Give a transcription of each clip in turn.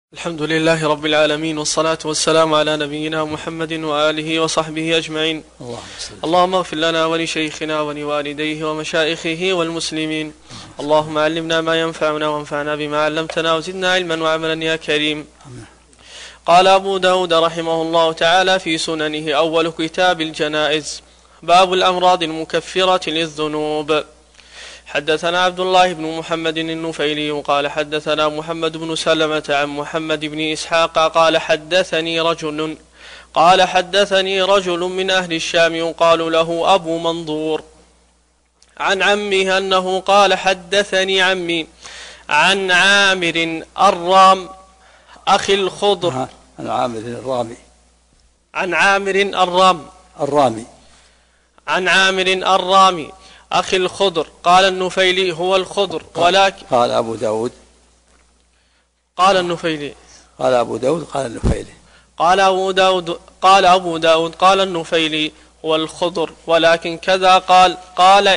الحمد لله رب العالمين، والصلاة والسلام على نبينا محمد وآله وصحبه أجمعين. اللهم اغفر لنا ولشيخنا ولوالديه ومشائخه والمسلمين. اللهم علمنا ما ينفعنا وانفعنا بما علمتنا وزدنا علما وعملا يا كريم. قال أبو داود رحمه الله تعالى في سننه: أول كتاب الجنائز، باب الأمراض المكفرة للذنوب. حدثنا عبد الله بن محمد النفيلي قال حدثنا محمد بن سلمة عن محمد بن إسحاق قال حدثني رجل من أهل الشام يقال له أبو منظور عن عمه أنه قال: حدثني عمي عن عامر الرام أخي الخضر عن عامر الرامي أخي الخضر. قال النفيلي: هو الخضر، ولكن قال أبو داود قال النفيلي قال أبو داود قال النفيلي قال أبو داود قال النفيلي: هو الخضر، ولكن كذا قال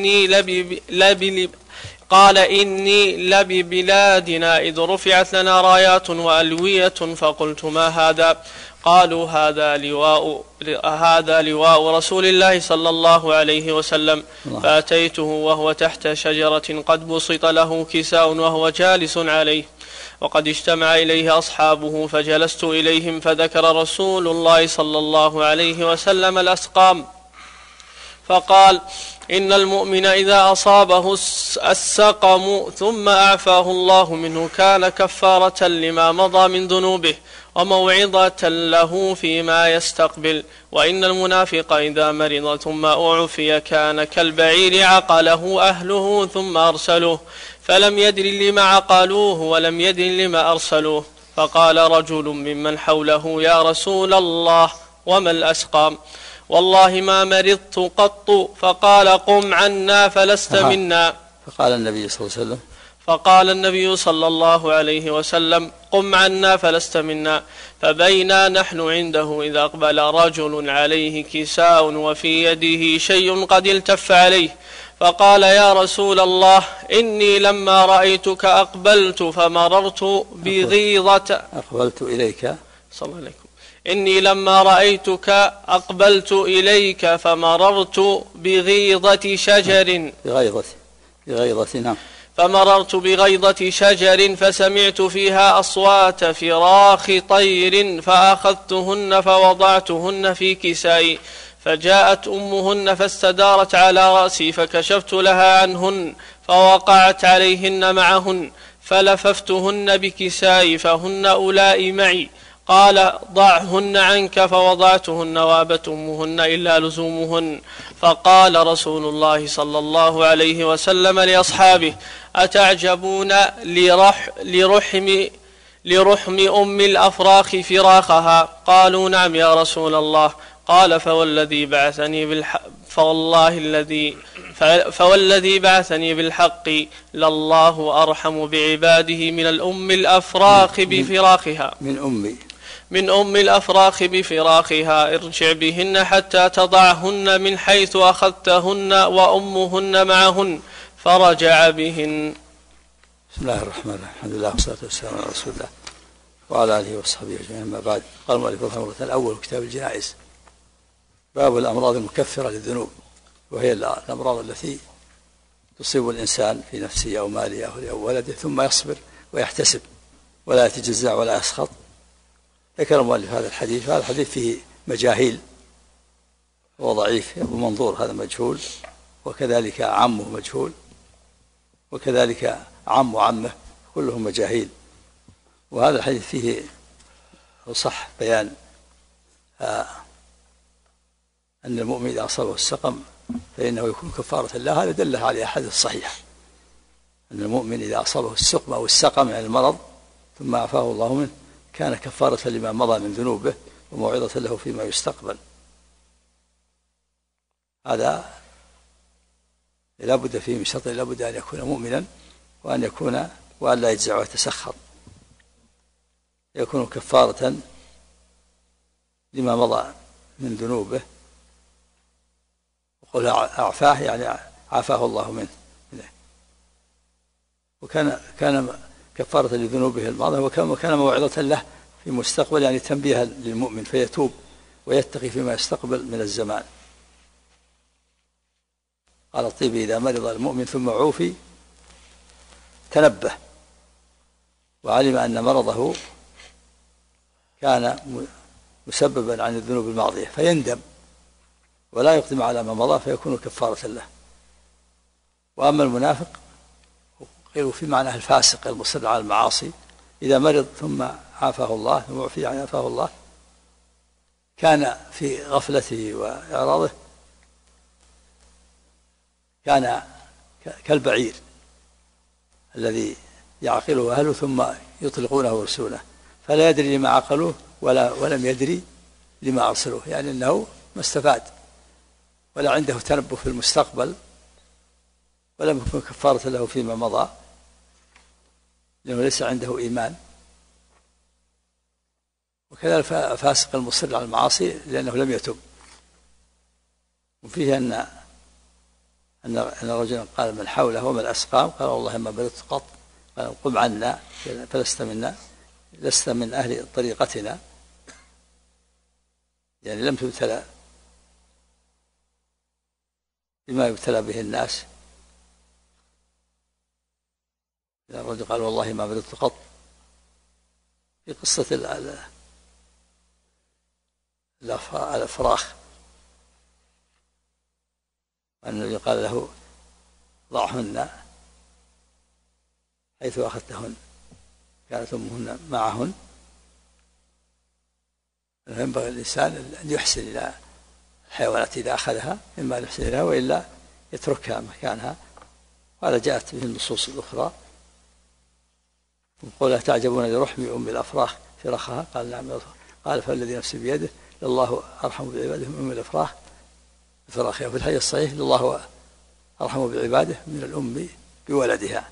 إني لببلادنا إذ رفعت لنا رايات وألوية، فقلت: ما هذا؟ قالوا: هذا لواء رسول الله صلى الله عليه وسلم. فأتيته وهو تحت شجرة قد بسط له كساء وهو جالس عليه، وقد اجتمع إليه أصحابه، فجلست إليهم، فذكر رسول الله صلى الله عليه وسلم الأسقام، فقال: إن المؤمن إذا أصابه السقم ثم أعفاه الله منه كان كفارة لما مضى من ذنوبه وموعظة له فيما يستقبل، وإن المنافق إذا مرض ثم أعفي كان كالبعير عقله أهله ثم أرسلوه فلم يدر لما عقلوه ولم يدر لما أرسلوه. فقال رجل ممن حوله: يا رسول الله، وما الأسقام؟ والله ما مرضت قط. فقال: قم عنا فلست منا. فقال النبي صلى الله عليه وسلم: قم عنا فلست منا. فبينا نحن عنده إذا أقبل رجل عليه كساء وفي يده شيء قد التف عليه، فقال: يا رسول الله، إني لما رأيتك أقبلت إليك فمررت بغيضة شجر فمررت بغيضة شجر فسمعت فيها أصوات فراخ طير، فأخذتهن فوضعتهن في كسائي، فجاءت أمهن فاستدارت على رأسي، فكشفت لها عنهن فوقعت عليهن معهن، فلففتهن بكسائي فهن أولئي معي. قال: ضعهن عنك، فوضعتهن وابت أمهن إلا لزومهن. فقال رسول الله صلى الله عليه وسلم لأصحابه: أتعجبون لرحم أم الأفراخ فراخها؟ قالوا: نعم يا رسول الله. قال: فوالذي بعثني بالحق لله أرحم بعباده من الأم الأفراخ بفراخها من أم الأفراخ بفراخها. ارجع بهن حتى تضعهن من حيث أخذتهن وأمهن معهن. فرجع بهن. بسم الله الرحمن الرحيم. الحمد لله والصلاة والسلام على رسول الله وعلى آله وصحبه أجمعين. أما بعد، قال المؤلف رحمه الله الأول كتاب الجنائز، باب الأمراض المكفرة للذنوب، وهي الأمراض التي تصيب الإنسان في نفسه أو ماله أو ولده ثم يصبر ويحتسب ولا يتجزع ولا يسخط. ذكر المؤلف هذا الحديث، وهذا الحديث فيه مجاهيل وضعيف. أبو منظور هذا مجهول، وكذلك عمه مجهول، وكذلك عم وعمه كلهم مجاهيل. وهذا الحديث فيه صح بيان أن المؤمن إذا أصابه السقم فإنه يكون كفارة له. هذا دل على الحديث الصحيح أن المؤمن إذا أصابه السقم أو السقم يعني المرض ثم عافاه الله منه كان كفارة لما مضى من ذنوبه وموعظة له فيما يستقبل. هذا لا بد فيه من شرط، لا بد أن يكون مؤمنا وأن لا يجزع ويتسخط، يكون كفارة لما مضى من ذنوبه. وقل أعفاه يعني عافاه الله منه. وكان كفارة لذنوبه الماضية، وكان موعظة له في مستقبل، يعني تنبيها للمؤمن فيتوب ويتقي فيما يستقبل من الزمان. قال الطيبي: إذا مرض المؤمن ثم عوفي تنبه وعلم أن مرضه كان مسببا عن الذنوب الماضية فيندم ولا يقدم على ما مضى فيكون كفارة له. وأما المنافق قيل في معناه الفاسق المصر على المعاصي، إذا مرض ثم عافاه الله، ثم عفي عنه عافاه الله، كان في غفلته وإعراضه كان كالبعير الذي يعقله أهله ثم يطلقونه ويرسونه، فلا يدري لما عقلوه ولم يدري لما أرسلوه، يعني أنه ما استفاد ولا عنده تنبه في المستقبل، ولم يكن كفارة له فيما مضى لأنه ليس عنده إيمان. وكذلك فاسق المصر على المعاصي لأنه لم يتب. وفيه أن رجلا قال من حوله وما الأسقام، قال والله ما بلغت قط، قال قم عنا فلست منا، لست من أهل طريقتنا، يعني لم تبتلى بما يبتلى به الناس. الرجل قال والله ما بلغت قط، في قصة الأفراخ النبي قال له ضعهن حيث أخذتهن، كانت أمهن معهن. ينبغي الإنسان أن يحسن إلى الحيوانات إذا أخذها، إما أن يحسن إليها وإلا يتركها مكانها. وهذا جاءت به النصوص الأخرى، وقوله تعجبون لرحم أم الأفراخ فرخها، قال نعم، قال فالذي نفسي بيده لله أرحم بعباده من أم الأفراخ فرخها. وفي الحديث الصحيح لله أرحم بعباده من الأم بولدها،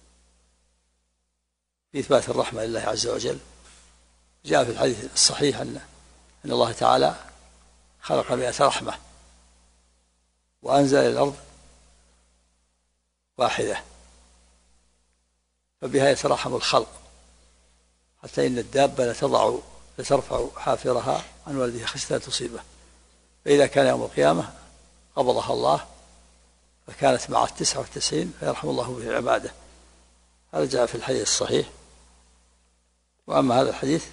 في إثبات الرحمة لله عز وجل. جاء في الحديث الصحيح أن الله تعالى خلق 100 رحمة وأنزل إلى الأرض واحدة، فبها يترحم الخلق، حتى إن الدابة لترفع حافرها عن ولدها خشية تصيبه، فإذا كان يوم القيامة قبضها الله فكانت مع 99 فيرحم الله به عباده. هذا جاء في الحديث الصحيح. وأما هذا الحديث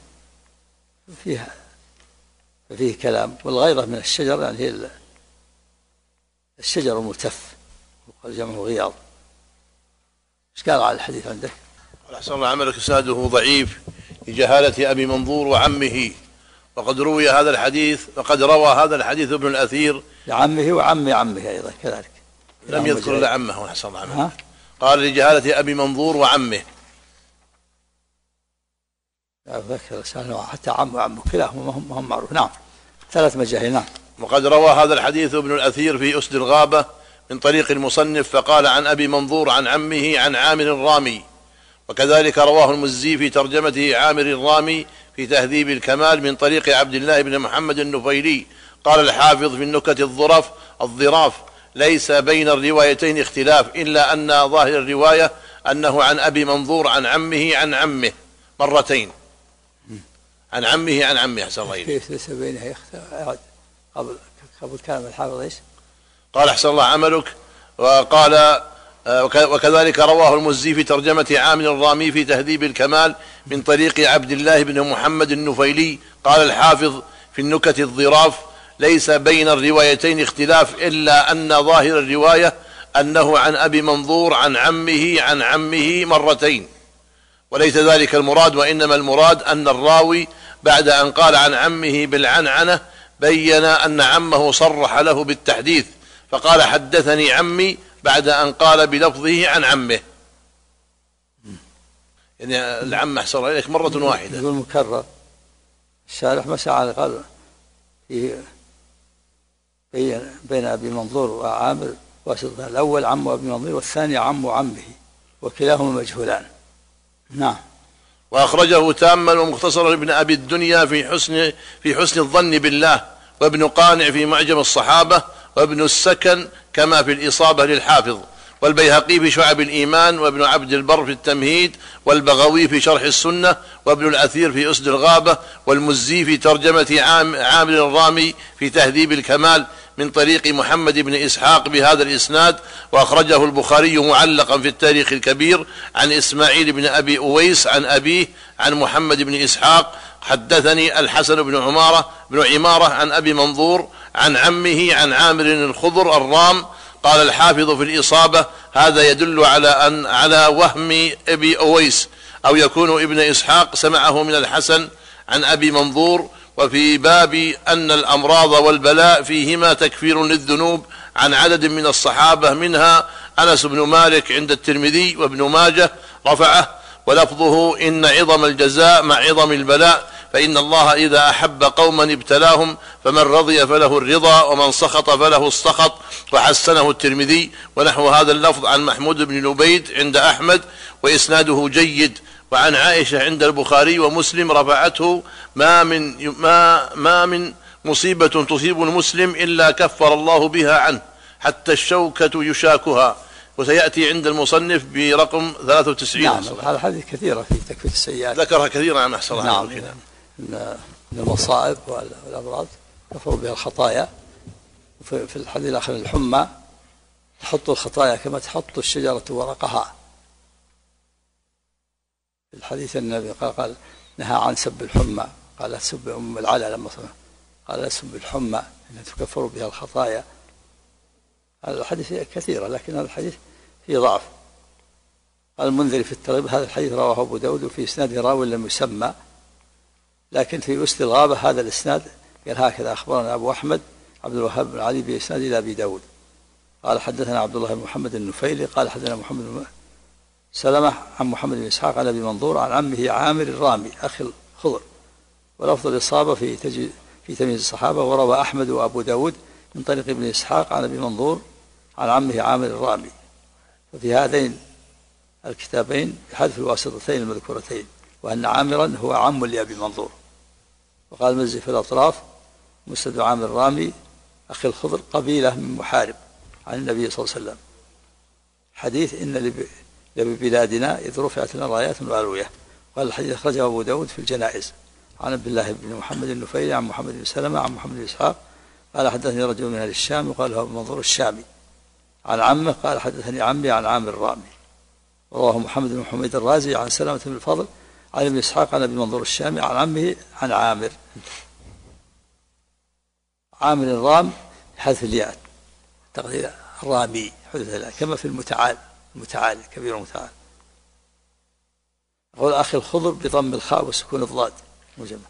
فيه كلام. والغيرة من الشجر يعني هي الشجر الملتف، وقال جمعه غياض. ايش قال على الحديث عندك؟ أحسن الله عملك، إسناده ضعيف لجهالة أبي منظور وعمه، وقد روى هذا الحديث ابن الأثير لعمه وعم عمه أيضا كذلك، لم يذكر لعمه. أحسن الله عملك، قال لجهالة أبي منظور وعمه، حتى عم وعمه كلاهما هم معروف. نعم، 3 مجاهيل. نعم. وقد روى هذا الحديث ابن الأثير في أسد الغابة من طريق المصنف، فقال عن أبي منظور عن عمه عن عامر الرامي. وكذلك رواه المزي في ترجمته عامر الرامي في تهذيب الكمال من طريق عبد الله بن محمد النفيلي. قال الحافظ في النكت الظراف ليس بين الروايتين اختلاف، إلا أن ظاهر الرواية أنه عن أبي منظور عن عمه عن عمه مرتين، عن عمه عن عمه. أحسن الله إليك. كيف ليس بينها قبل كلام الحافظ ايش؟ قال أحسن الله عملك. وقال وكذلك رواه المزي في ترجمة عامر الرامي في تهذيب الكمال من طريق عبد الله بن محمد النفيلي. قال الحافظ في النكت الظراف ليس بين الروايتين اختلاف، إلا أن ظاهر الرواية أنه عن أبي منظور عن عمه عن عمه مرتين، وليس ذلك المراد، وإنما المراد أن الراوي بعد أن قال عن عمه بالعنعنة بين أن عمه صرح له بالتحديث، فقال حدثني عمي بعد أن قال بلفظه عن عمه. يعني العم أحسن إليك مرة واحدة. يقول مكرر. الشارح مسعى قال بين أبي منظور وعامر واسطة، الأول عم أبي منظور والثاني عم عمه، وكلاهما مجهولان. نعم. وأخرجه تاما ومختصرا ابن أبي الدنيا في حسن الظن بالله، وابن قانع في معجم الصحابة، وابن السكن كما في الإصابة للحافظ. والبيهقي في شعب الإيمان، وابن عبد البر في التمهيد، والبغوي في شرح السنة، وابن الأثير في أسد الغابة، والمزي في ترجمة عامر الرامي في تهذيب الكمال من طريق محمد بن إسحاق بهذا الإسناد. وأخرجه البخاري معلقا في التاريخ الكبير عن إسماعيل بن أبي أويس عن أبيه عن محمد بن إسحاق: حدثني الحسن بن عمارة عن أبي منظور عن عمه عن عامر الخضر الرام. قال الحافظ في الإصابة: هذا يدل على وهم أبي أويس، أو يكون ابن إسحاق سمعه من الحسن عن أبي منظور. وفي باب أن الأمراض والبلاء فيهما تكفير للذنوب عن عدد من الصحابة، منها أنس بن مالك عند الترمذي وابن ماجه رفعه، ولفظه: إن عظم الجزاء مع عظم البلاء، فإن الله إذا أحب قوما ابتلاهم، فمن رضي فله الرضا ومن سخط فله السخط. وحسنه الترمذي. ونحو هذا اللفظ عن محمود بن لبيد عند أحمد وإسناده جيد. وعن عائشة عند البخاري ومسلم رفعته: ما من مصيبة تصيب المسلم إلا كفر الله بها عنه حتى الشوكة يشاكها. وسيأتي عند المصنف برقم 93. نعم، هذا الحديث كثيرة في تكفير السيئات، ذكرها كثيرا عن أحسن. نعم، من المصائب والأمراض كفر بها الخطايا. في الحديث الآخر: الحمى تحط الخطايا كما تحط الشجرة ورقها. في الحديث النبي قال نهى عن سب الحمى، قال لا تسب أم العلا، لما قال لا تسب الحمى إن تكفر بها الخطايا. هذا الحديث كثيرة، لكن هذا الحديث فيه ضعف. قال المنذري في الترغيب: هذا الحديث رواه أبو داود وفي إسناده راوي لم يسمى، لكن في أسد الغابة هذا الإسناد قال هكذا: أخبرنا أبو أحمد عبد الوهاب بن علي بإسناد إلى أبي داود قال حدثنا عبد الله بن محمد النفيلي قال حدثنا محمد بن سلمة عن محمد بن إسحاق عن أبي منظور عن عمه عامر الرامي أخي الخضر. ولفظ الإصابة في تمييز الصحابة. وروى أحمد وأبو داود من طريق ابن إسحاق عن أبي منظور عن عمه عامر الرامي. وفي هذين الكتابين بحذف الواسطتين المذكورتين، وأن عامرا هو عم لأبي منظور. وقال المزي في الأطراف: مسند عامر الرامي أخي الخضر قبيلة من محارب عن النبي صلى الله عليه وسلم. حديث إن لبلادنا إذ رفعت لنا رايات وألوية. قال الحديث أخرجه أبو داود في الجنائز عن عبد الله بن محمد النفيلي عن محمد بن سلمة عن محمد بن إسحاق قال حدثني رجل من أهل الشام وقال له أبو منظور الشامي عن عمه قال حدثني عمي عن عامر الرامي. رواه محمد بن حميد الرازي عن سلمة بن الفضل عن ابن إسحاق عن أبي منظور الشامي عن عمه عن عامر الرام حذف الياء تقدير الرامي حذف الياء كما في المتعال كبير المتعال. يقول أخي الخضر بضم الخاء وسكون الضاد مجمع.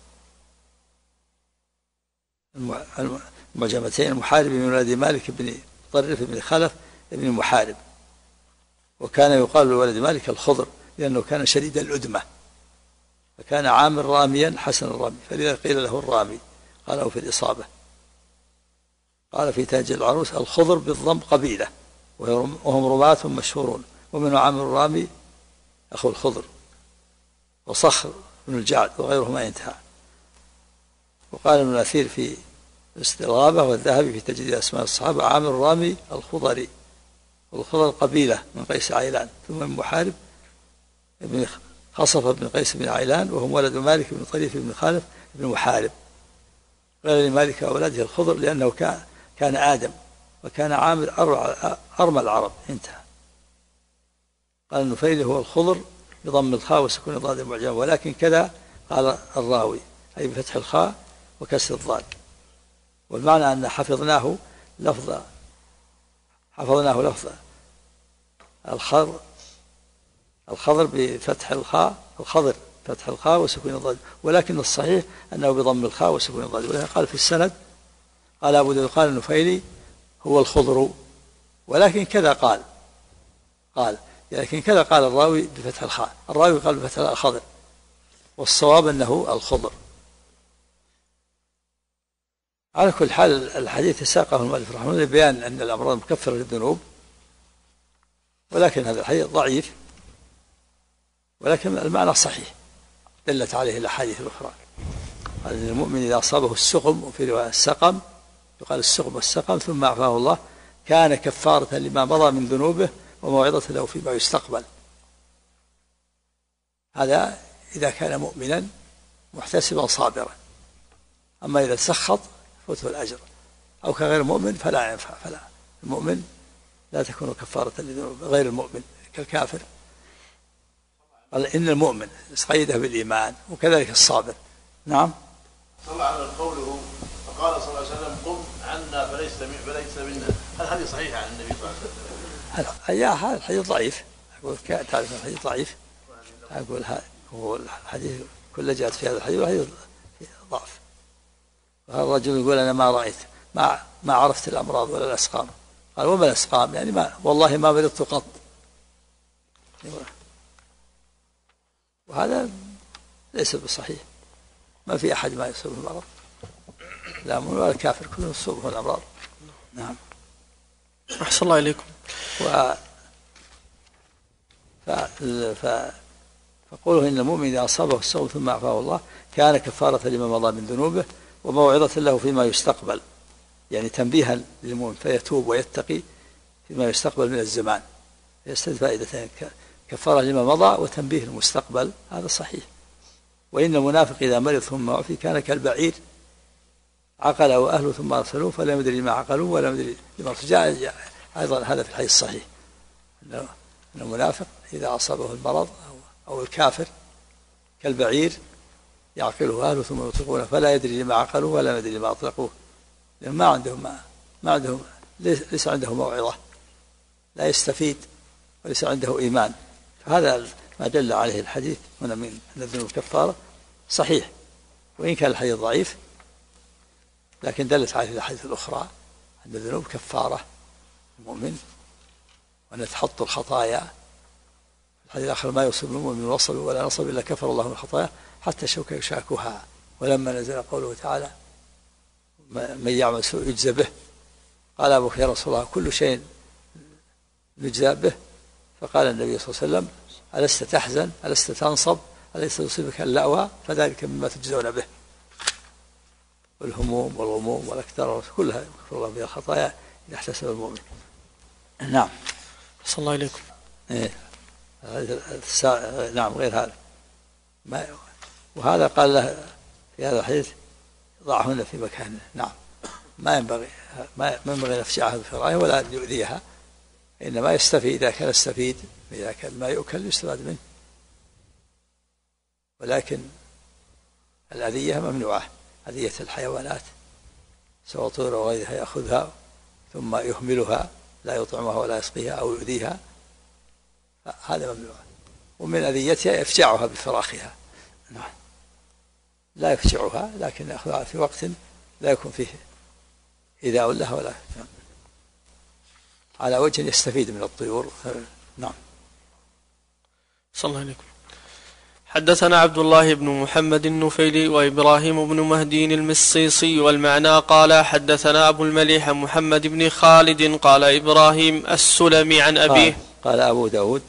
المعجمتين: المحارب من ولد مالك بن طرف بن خلف بن محارب. وكان يقال لولد مالك الخضر لأنه كان شديد الأدمة، فكان عامر راميا حسن الرامي، فلذا قيل له الرامي. قاله في الإصابة. قال في تاج العروس: الخضر بالضم قبيلة وهم رماة مشهورون، ومن عامر الرامي أخو الخضر وصخر بن الجعد وغيره ما ينتهى. وقال ابن الأثير في الاستغابة والذهبي في تجديد أسماء الصحابة: عامر الرامي الخضري، والخضر قبيلة من قيس عيلان، ثم من محارب ابن خصف بن قيس بن عيلان، وهم ولد مالك بن طريف بن خالف بن محارب. قال لمالك أولاده الخضر لأنه كان آدم، وكان عامر أرمى العرب. انتهى. قال النفيلي: هو الخضر بضم الخاء وسكون الضاد المعجمة، ولكن كذا قال الراوي، أي بفتح الخاء وكسر الضاد. والمعنى أن حفظناه لفظ الخضر بفتح الخاء، الخضر فتح الخاء وسكون الضاد، ولكن الصحيح أنه بضم الخاء وسكون الضاد. ولكن قال في السند قال أبو داود قال النفيلي: هو الخضر، ولكن كذا قال الراوي بفتح الخاء، الراوي قال بفتح الخضر، والصواب أنه الخضر. على كل حال الحديث ساقه المؤلف رحمه الله لبيان أن الأمراض مكفرة للذنوب، ولكن هذا الحديث ضعيف، ولكن المعنى صحيح دلت عليه الأحاديث الأخرى. قال المؤمن إذا أصابه السقم، وفي رواية السقم، يقال السقم والسقم، ثم عفاه الله كان كفارة لما مضى من ذنوبه وموعظة له فيما يستقبل. هذا إذا كان مؤمنا محتسبا صابرا. أما إذا سخط فوته الأجر، أو كغير مؤمن فلا ينفع. فلا المؤمن لا تكون كفارة لذنوب، غير المؤمن كالكافر. قال إن المؤمن قيده بالإيمان، وكذلك الصابر. نعم. صلى على قوله فقال صلى الله عليه وسلم قم عنا فليس منا. هل هذه صحيحة عن النبي صلى الله عليه وسلم؟ هذا الحديث ضعيف. أقول تعرف الحديث ضعيف. أقول هو الحديث كله جاءت في هذا الحديث والحديث ضعف. وهذا الرجل يقول أنا ما رأيت ما عرفت الأمراض ولا الأسقام. قال وما الأسقام؟ يعني والله ما مرضت قط. وهذا ليس بصحيح. ما في أحد ما يصيبه المرض، لا مؤمن ولا كافر، كلهم يصيبه الأمراض. نعم. أحسن الله إليكم. فقوله إن المؤمن إذا أصابه السوء ثم عفاه الله كان كفارة لما مضى من ذنوبه وموعظة له فيما يستقبل، يعني تنبيها للمؤمن فيتوب ويتقي فيما يستقبل من الزمان. يستفيد فائدتين: كفارة لما مضى وتنبيه المستقبل. هذا صحيح. وإن المنافق إذا مرض ثم عفي كان كالبعير عقله أهله ثم أرسلوه فلم يدري لما عقلوه ولا يدري لما جاء. أيضا هذا في الحديث الصحيح أن المنافق إذا أصابه المرض أو الكافر كالبعير يعقله أهله ثم يطلقونه فلا يدري لما عقلوه ولا يدري لما أطلقوه، لأن ما عندهم ليس عنده موعظة، لا يستفيد وليس عنده إيمان. فهذا ما دل عليه الحديث هنا من أن الذنوب كفارة صحيح، وإن كان الحديث ضعيف لكن دلت عليه الأحاديث الأخرى أن الذنوب كفارة المؤمن، وأن تحط الخطايا. الحديث الآخر ما يصيب المؤمن من وصل ولا نصب إلا كفر الله من الخطايا حتى شوك يشاكها. ولما نزل قوله تعالى من يعمل سوء يجزى به، قال أبو بكر يا رسول الله كل شيء يجزى به؟ فقال النبي صلى الله عليه وسلم ألست تحزن ألست تنصب أليس يصيبك اللأوى فذلك مما تجزون به. والهموم والغموم والأكدار كلها يغفر الله بها الخطايا إذا احتسب المؤمن. نعم. صلى الله عليكم. نعم. غير هذا وهذا قال له في هذا الحديث ضعهن في مكانه. نعم. ما ينبغي أن يفجعها بفراغه ولا أن يؤذيها، إنما يستفيد إذا كان يستفيد، إذا كان ما يؤكل يستفاد منه، ولكن الأذية ممنوعة. أذية الحيوانات سواء طير أو غيرها يأخذها ثم يهملها لا يطعمها ولا يسقيها أو يؤذيها، هذا ممنوع. ومن أذيتها يفجعها بفراخها. نعم. لا يفجعها لكن يأخذها في وقت لا يكون فيه إيذاء لها ولا على وجه يستفيد من الطيور. نعم. صلى الله عليكم. حدثنا عبد الله بن محمد النفيلي وإبراهيم بن مهدي المصيصي والمعنى قال حدثنا أبو المليح محمد بن خالد قال إبراهيم السلمي عن أبيه قال أبو داود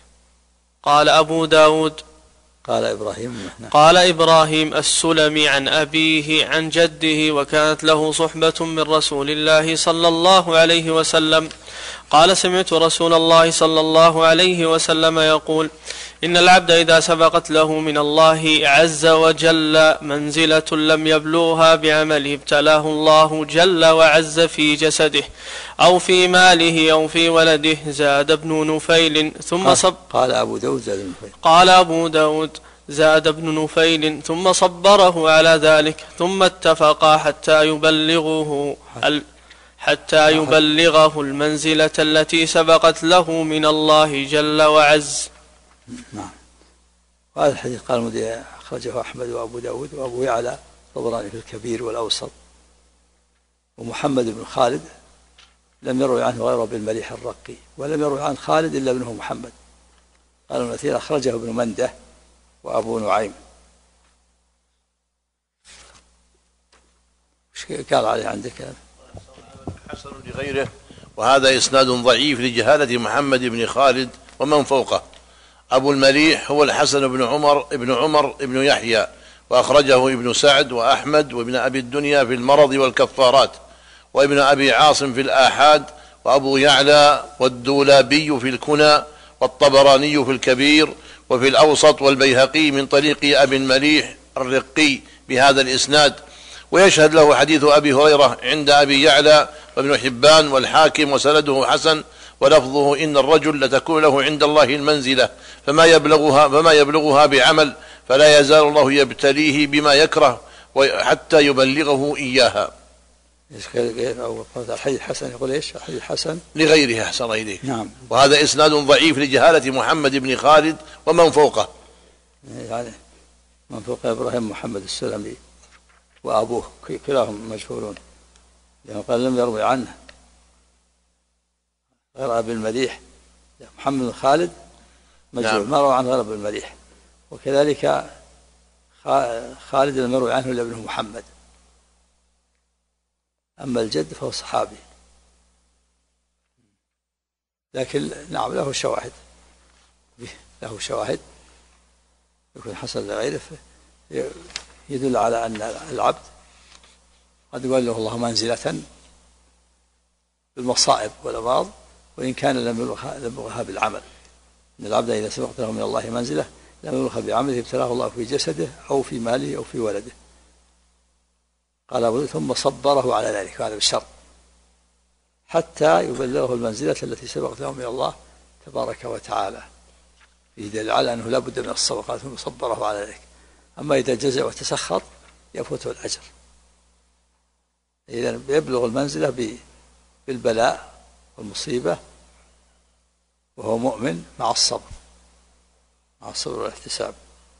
قال إبراهيم السلمي عن أبيه عن جده وكانت له صحبة من رسول الله صلى الله عليه وسلم قال سمعت رسول الله صلى الله عليه وسلم يقول إن العبد إذا سبقت له من الله عز وجل منزلة لم يبلغها بعمله ابتلاه الله جل وعز في جسده أو في ماله أو في ولده. زاد ابن نفيل ثم قال أبو داود زاد ابن نفيل ثم صبره على ذلك ثم اتفقا حتى يبلغه المنزلة التي سبقت له من الله جل وعز. نعم. وهذا الحديث قال المدير أخرجه أحمد وأبو داود وأبو يعلى الطبراني في الكبير والأوسط. ومحمد بن خالد لم يروي عنه غيره بالمليح الرقي، ولم يروي عن خالد إلا ابنه محمد. قال المثير أخرجه ابن منده وأبو نعيم. قال عليه عندك حسن لغيره، وهذا إسناد ضعيف لجهالة محمد بن خالد ومن فوقه. أبو المليح هو الحسن بن عمر بن يحيى، وأخرجه ابن سعد وأحمد وابن أبي الدنيا في المرض والكفارات، وابن أبي عاصم في الآحاد، وأبو يعلى والدولابي في الكنى والطبراني في الكبير وفي الأوسط والبيهقي من طريق أبي المليح الرقي بهذا الإسناد. ويشهد له حديث أبي هريرة عند أبي يعلى وابن حبان والحاكم وسنده حسن، ولفظه إن الرجل لتكون له عند الله المنزلة فما يبلغها بعمل، فلا يزال الله يبتليه بما يكره حتى يبلغه إياها. الحديث حسن، يقول ايش؟ الحديث حسن لغيره أحسن إليك. نعم. وهذا إسناد ضعيف لجهالة محمد بن خالد ومن فوقه، يعني من فوق إبراهيم محمد السلمي وأبوه كلاهم مجهولون، يعني قال لم يروي عنه غير أبي المليح. محمد بن خالد مجهول، نعم. ما روى عنه غير أبي المليح. وكذلك خالد لم يروي عنه إلا ابنه محمد. أما الجد فهو صحابي، لكن نعم له شواهد، يكون حسن لغيره، يدل على أن العبد قد يوليه الله منزلة بالمصائب والأمراض وإن كان لم يبلغها بالعمل. إن العبد إذا سبقت له من الله منزلة لم يبلغها بعمله ابتلاه الله في جسده أو في ماله أو في ولده. قال أبو ثم صبره على ذلك، وهذا بالشرط حتى يبلغه المنزلة التي سبقت له من الله تبارك وتعالى. فيه دليل على أنه لا بد من الصبر، قال ثم صبره على ذلك. أما إذا جزع وتسخط يفوته الأجر. إذن يبلغ المنزلة بالبلاء والمصيبة وهو مؤمن مع الصبر والاحتساب.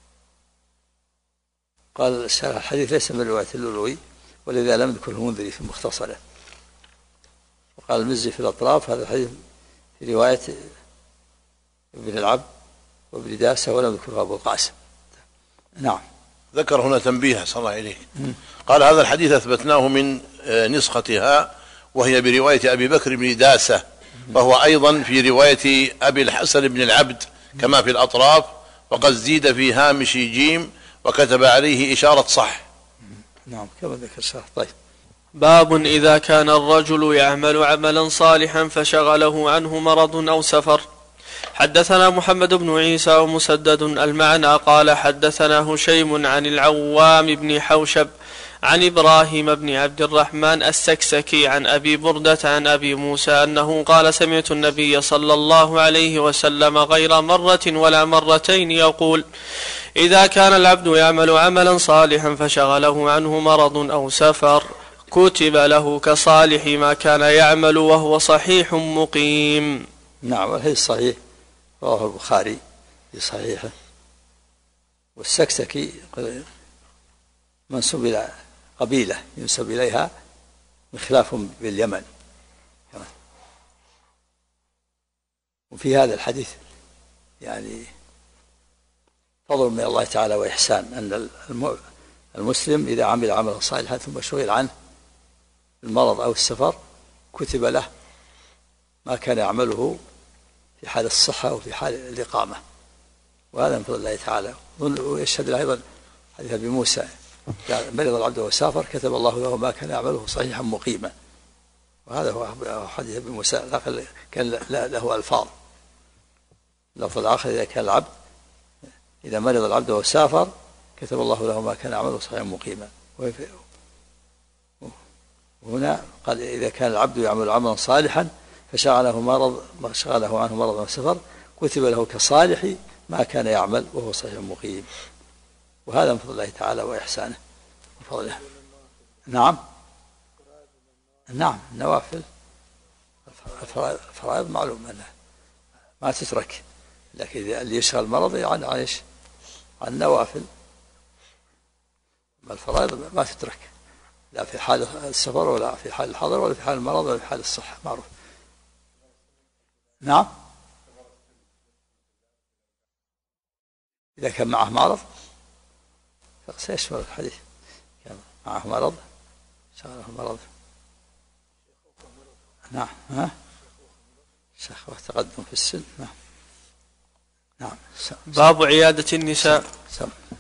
قال الشارح الحديث ليس من رواية اللؤلؤي، ولذا لم يذكره المنذري في مختصره. وقال المزي في الأطراف هذا الحديث في رواية ابن العبد وابن داسة ولم يذكره أبو القاسم. نعم. ذكر هنا تنبيه صلى الله عليه. قال هذا الحديث أثبتناه من نسختها، وهي برواية أبي بكر بن داسة، وهو أيضا في رواية أبي الحسن بن العبد كما في الأطراف، وقد زيد في هامش جيم وكتب عليه إشارة صح. نعم كما ذكر صح. طيب. باب إذا كان الرجل يعمل عملا صالحا فشغله عنه مرض أو سفر. حدثنا محمد بن عيسى ومسدد المعنى قال حدثنا هشيم عن العوام بن حوشب عن إبراهيم بن عبد الرحمن السكسكي عن أبي بردة عن أبي موسى أنه قال سمعت النبي صلى الله عليه وسلم غير مرة ولا مرتين يقول إذا كان العبد يعمل عملا صالحا فشغله عنه مرض أو سفر كتب له كصالح ما كان يعمل وهو صحيح مقيم. نعم الحديث صحيح، رواه البخاري في صحيحه. والسكسكي منسوب إلى قبيلة ينسب إليها بخلاف باليمن. وفي هذا الحديث يعني فضل من الله تعالى وإحسان، أن المسلم إذا عمل عملا صالحا ثم شغل عنه المرض أو السفر كتب له ما كان يعمله في حال الصحة وفي حال الإقامة، وهذا من فضل الله تعالى. ويشهد له أيضا حديث أبي موسى مرض العبد وسافر كتب الله له ما كان يعمله صحيحا مقيما، وهذا هو حديث أبي موسى. كان له ألفاظ، اللفظ الآخر إذا كان العبد إذا مرض العبد وسافر كتب الله له ما كان يعمله صحيحا مقيما. وهنا قال إذا كان العبد يعمل عملا صالحا فشغله عنه مرض وسفر كتب له كصالح ما كان يعمل وهو صحيح مقيم. وهذا من فضل الله تعالى وإحسانه وفضله. نعم النوافل الفرائض معلوم أنها ما تترك، لكن اللي يشغل المرض عن النوافل، الفرائض ما تترك لا في حال السفر ولا في حال الحضر ولا في حال المرض ولا في حال الصحة، معروف. نعم إذا كان معه مرض سيشمل الحديث، كان معه مرض شغله المرض. نعم شيخ تقدم في السن. نعم. باب عيادة النساء.